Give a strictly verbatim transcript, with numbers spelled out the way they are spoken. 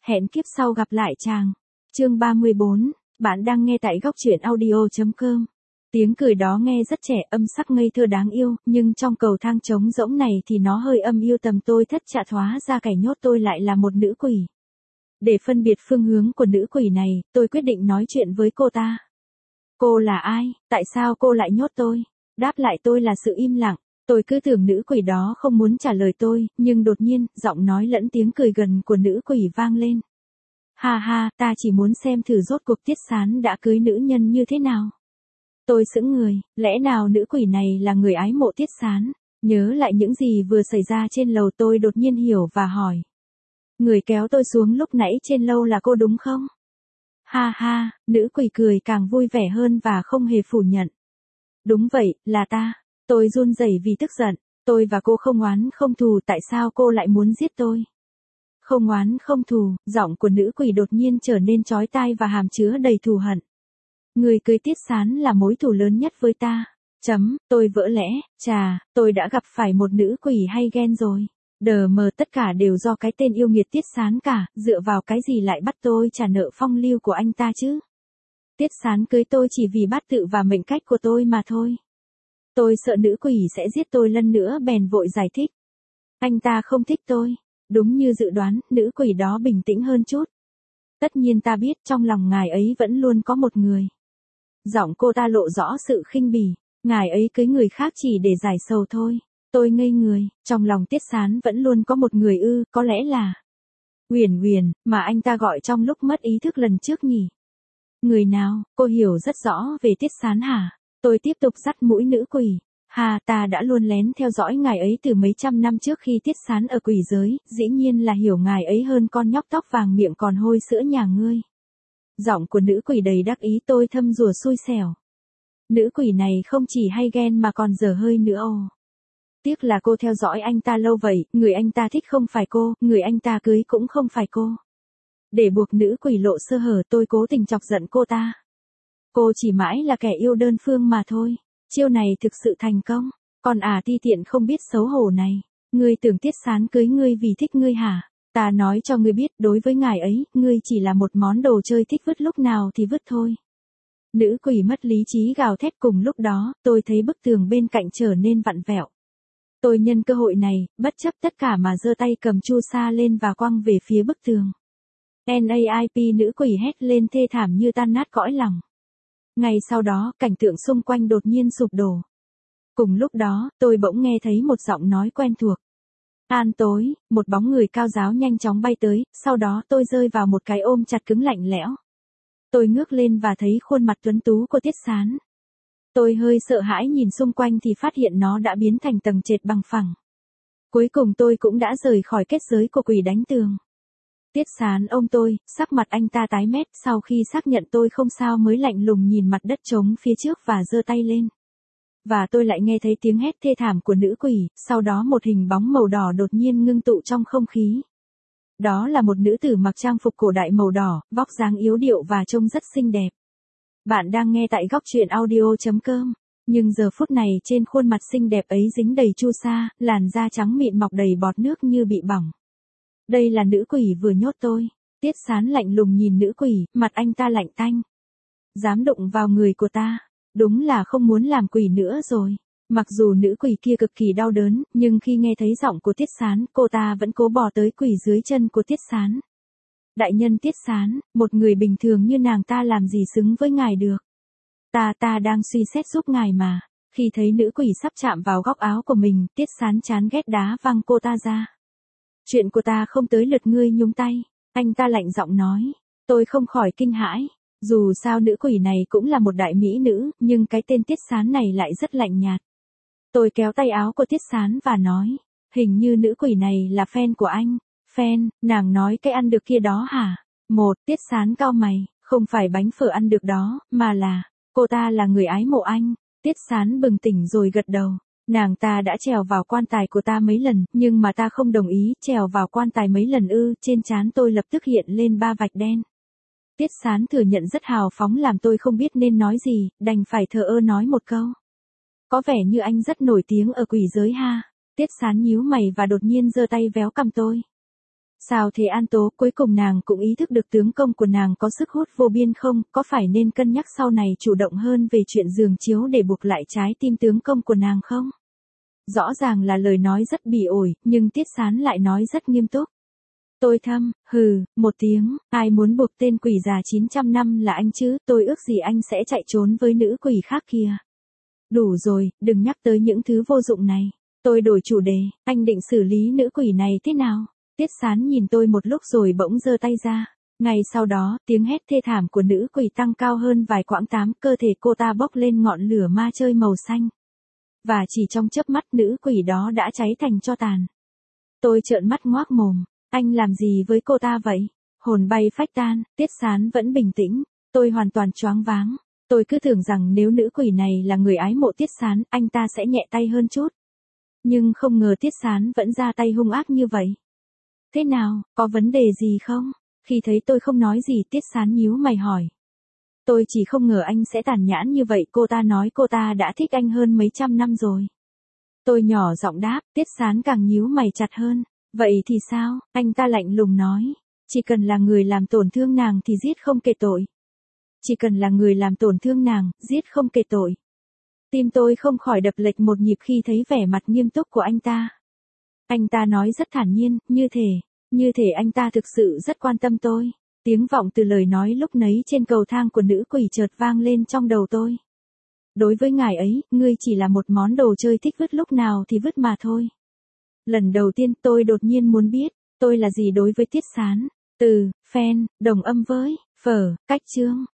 Hẹn kiếp sau gặp lại chàng. Chương ba mươi bốn, bạn đang nghe tại góc truyện audio chấm com. Tiếng cười đó nghe rất trẻ, âm sắc ngây thơ đáng yêu, nhưng trong cầu thang trống rỗng này thì nó hơi âm u tầm tôi thất chạ, hóa ra kẻ nhốt tôi lại là một nữ quỷ. Để phân biệt phương hướng của nữ quỷ này, tôi quyết định nói chuyện với cô ta. Cô là ai? Tại sao cô lại nhốt tôi? Đáp lại tôi là sự im lặng. Tôi cứ tưởng nữ quỷ đó không muốn trả lời tôi, nhưng đột nhiên, giọng nói lẫn tiếng cười gần của nữ quỷ vang lên. Ha ha, ta chỉ muốn xem thử rốt cuộc Tiết Sán đã cưới nữ nhân như thế nào. Tôi sững người, lẽ nào nữ quỷ này là người ái mộ Tiết Sán? Nhớ lại những gì vừa xảy ra trên lầu, tôi đột nhiên hiểu và hỏi. Người kéo tôi xuống lúc nãy trên lâu là cô đúng không? Ha ha, nữ quỷ cười càng vui vẻ hơn và không hề phủ nhận. Đúng vậy, là ta. Tôi run rẩy vì tức giận. Tôi và cô không oán không thù, tại sao cô lại muốn giết tôi? Không oán không thù, giọng của nữ quỷ đột nhiên trở nên chói tai và hàm chứa đầy thù hận. Người cưới Tiết Sán là mối thù lớn nhất với ta. Chấm, tôi vỡ lẽ, chà, tôi đã gặp phải một nữ quỷ hay ghen rồi. Đờ mờ, tất cả đều do cái tên yêu nghiệt Tiết Sán cả, dựa vào cái gì lại bắt tôi trả nợ phong lưu của anh ta chứ? Tiết Sán cưới tôi chỉ vì bát tự và mệnh cách của tôi mà thôi. Tôi sợ nữ quỷ sẽ giết tôi lần nữa bèn vội giải thích. Anh ta không thích tôi. Đúng như dự đoán, nữ quỷ đó bình tĩnh hơn chút. Tất nhiên ta biết trong lòng ngài ấy vẫn luôn có một người. Giọng cô ta lộ rõ sự khinh bỉ. Ngài ấy cưới người khác chỉ để giải sầu thôi. Tôi ngây người, trong lòng Tiết Sán vẫn luôn có một người ư, có lẽ là Uyển Uyển, mà anh ta gọi trong lúc mất ý thức lần trước nhỉ? Người nào? Cô hiểu rất rõ về Tiết Sán hả? Tôi tiếp tục dắt mũi nữ quỷ. Hà, ta đã luôn lén theo dõi ngài ấy từ mấy trăm năm trước khi Tiết Sán ở quỷ giới, dĩ nhiên là hiểu ngài ấy hơn con nhóc tóc vàng miệng còn hôi sữa nhà ngươi. Giọng của nữ quỷ đầy đắc ý, tôi thâm rùa xui xẻo. Nữ quỷ này không chỉ hay ghen mà còn dở hơi nữa ồ. Tiếc là cô theo dõi anh ta lâu vậy, người anh ta thích không phải cô, người anh ta cưới cũng không phải cô. Để buộc nữ quỷ lộ sơ hở, tôi cố tình chọc giận cô ta. Cô chỉ mãi là kẻ yêu đơn phương mà thôi. Chiêu này thực sự thành công. Còn à ti tiện không biết xấu hổ này. Ngươi tưởng Tiết Sán cưới ngươi vì thích ngươi hả? Ta nói cho ngươi biết, đối với ngài ấy, ngươi chỉ là một món đồ chơi thích vứt lúc nào thì vứt thôi. Nữ quỷ mất lý trí gào thét. Cùng lúc đó, tôi thấy bức tường bên cạnh trở nên vặn vẹo. Tôi nhân cơ hội này, bất chấp tất cả mà giơ tay cầm chu sa lên và quăng về phía bức tường. NAIP, nữ quỷ hét lên thê thảm như tan nát cõi lòng. Ngay sau đó, cảnh tượng xung quanh đột nhiên sụp đổ. Cùng lúc đó, tôi bỗng nghe thấy một giọng nói quen thuộc. An tối, một bóng người cao ráo nhanh chóng bay tới, sau đó tôi rơi vào một cái ôm chặt cứng lạnh lẽo. Tôi ngước lên và thấy khuôn mặt tuấn tú của Tiết Sán. Tôi hơi sợ hãi nhìn xung quanh thì phát hiện nó đã biến thành tầng trệt bằng phẳng. Cuối cùng tôi cũng đã rời khỏi kết giới của quỷ đánh tường. Tiết Sán ôm tôi, sắc mặt anh ta tái mét, sau khi xác nhận tôi không sao mới lạnh lùng nhìn mặt đất trống phía trước và giơ tay lên. Và tôi lại nghe thấy tiếng hét thê thảm của nữ quỷ, sau đó một hình bóng màu đỏ đột nhiên ngưng tụ trong không khí. Đó là một nữ tử mặc trang phục cổ đại màu đỏ, vóc dáng yếu điệu và trông rất xinh đẹp. Bạn đang nghe tại góc truyện audio chấm com. Nhưng giờ phút này trên khuôn mặt xinh đẹp ấy dính đầy chu sa, làn da trắng mịn mọc đầy bọt nước như bị bỏng. Đây là nữ quỷ vừa nhốt tôi. Tiết Sán lạnh lùng nhìn nữ quỷ, mặt anh ta lạnh tanh. Dám đụng vào người của ta, đúng là không muốn làm quỷ nữa rồi. Mặc dù nữ quỷ kia cực kỳ đau đớn, nhưng khi nghe thấy giọng của Tiết Sán, cô ta vẫn cố bò tới quỳ dưới chân của Tiết Sán. Đại nhân Tiết Sán, một người bình thường như nàng ta làm gì xứng với ngài được. Ta ta đang suy xét giúp ngài mà. Khi thấy nữ quỷ sắp chạm vào góc áo của mình, Tiết Sán chán ghét đá văng cô ta ra. Chuyện của ta không tới lượt ngươi nhúng tay. Anh ta lạnh giọng nói. Tôi không khỏi kinh hãi. Dù sao nữ quỷ này cũng là một đại mỹ nữ, nhưng cái tên Tiết Sán này lại rất lạnh nhạt. Tôi kéo tay áo của Tiết Sán và nói. Hình như nữ quỷ này là fan của anh. Fan, nàng nói cái ăn được kia đó hả? Một, Tiết Sán cau mày. Không phải bánh phở ăn được đó, mà là, cô ta là người ái mộ anh. Tiết Sán bừng tỉnh rồi gật đầu. Nàng ta đã trèo vào quan tài của ta mấy lần, nhưng mà ta không đồng ý. Trèo vào quan tài mấy lần ư? Trên trán tôi lập tức hiện lên ba vạch đen. Tiết Sán thừa nhận rất hào phóng làm tôi không biết nên nói gì, đành phải thờ ơ nói một câu. Có vẻ như anh rất nổi tiếng ở quỷ giới ha. Tiết Sán nhíu mày và đột nhiên giơ tay véo cằm tôi. Sao thế An Tố, cuối cùng nàng cũng ý thức được tướng công của nàng có sức hút vô biên không, có phải nên cân nhắc sau này chủ động hơn về chuyện giường chiếu để buộc lại trái tim tướng công của nàng không? Rõ ràng là lời nói rất bỉ ổi, nhưng Tiết Sán lại nói rất nghiêm túc. Tôi thâm, hừ, một tiếng, ai muốn buộc tên quỷ già chín trăm năm là anh chứ, tôi ước gì anh sẽ chạy trốn với nữ quỷ khác kia. Đủ rồi, đừng nhắc tới những thứ vô dụng này. Tôi đổi chủ đề, anh định xử lý nữ quỷ này thế nào? Tiết Sán nhìn tôi một lúc rồi bỗng giơ tay ra. Ngay sau đó, tiếng hét thê thảm của nữ quỷ tăng cao hơn vài quãng tám, cơ thể cô ta bốc lên ngọn lửa ma chơi màu xanh. Và chỉ trong chớp mắt nữ quỷ đó đã cháy thành tro tàn. Tôi trợn mắt ngoác mồm, anh làm gì với cô ta vậy? Hồn bay phách tan, Tiết Sán vẫn bình tĩnh, tôi hoàn toàn choáng váng. Tôi cứ tưởng rằng nếu nữ quỷ này là người ái mộ Tiết Sán, anh ta sẽ nhẹ tay hơn chút. Nhưng không ngờ Tiết Sán vẫn ra tay hung ác như vậy. Thế nào, có vấn đề gì không? Khi thấy tôi không nói gì Tiết Sán nhíu mày hỏi. Tôi chỉ không ngờ anh sẽ tàn nhẫn như vậy, cô ta nói cô ta đã thích anh hơn mấy trăm năm rồi. Tôi nhỏ giọng đáp, Tiết Sán càng nhíu mày chặt hơn. Vậy thì sao? Anh ta lạnh lùng nói. Chỉ cần là người làm tổn thương nàng thì giết không kể tội. Chỉ cần là người làm tổn thương nàng, giết không kể tội. Tim tôi không khỏi đập lệch một nhịp khi thấy vẻ mặt nghiêm túc của anh ta. Anh ta nói rất thản nhiên, như thể, như thể anh ta thực sự rất quan tâm tôi. Tiếng vọng từ lời nói lúc nấy trên cầu thang của nữ quỷ chợt vang lên trong đầu tôi. Đối với ngài ấy, ngươi chỉ là một món đồ chơi thích vứt lúc nào thì vứt mà thôi. Lần đầu tiên tôi đột nhiên muốn biết, tôi là gì đối với Tiết Sán. Từ, fan, đồng âm với, phở, cách chương.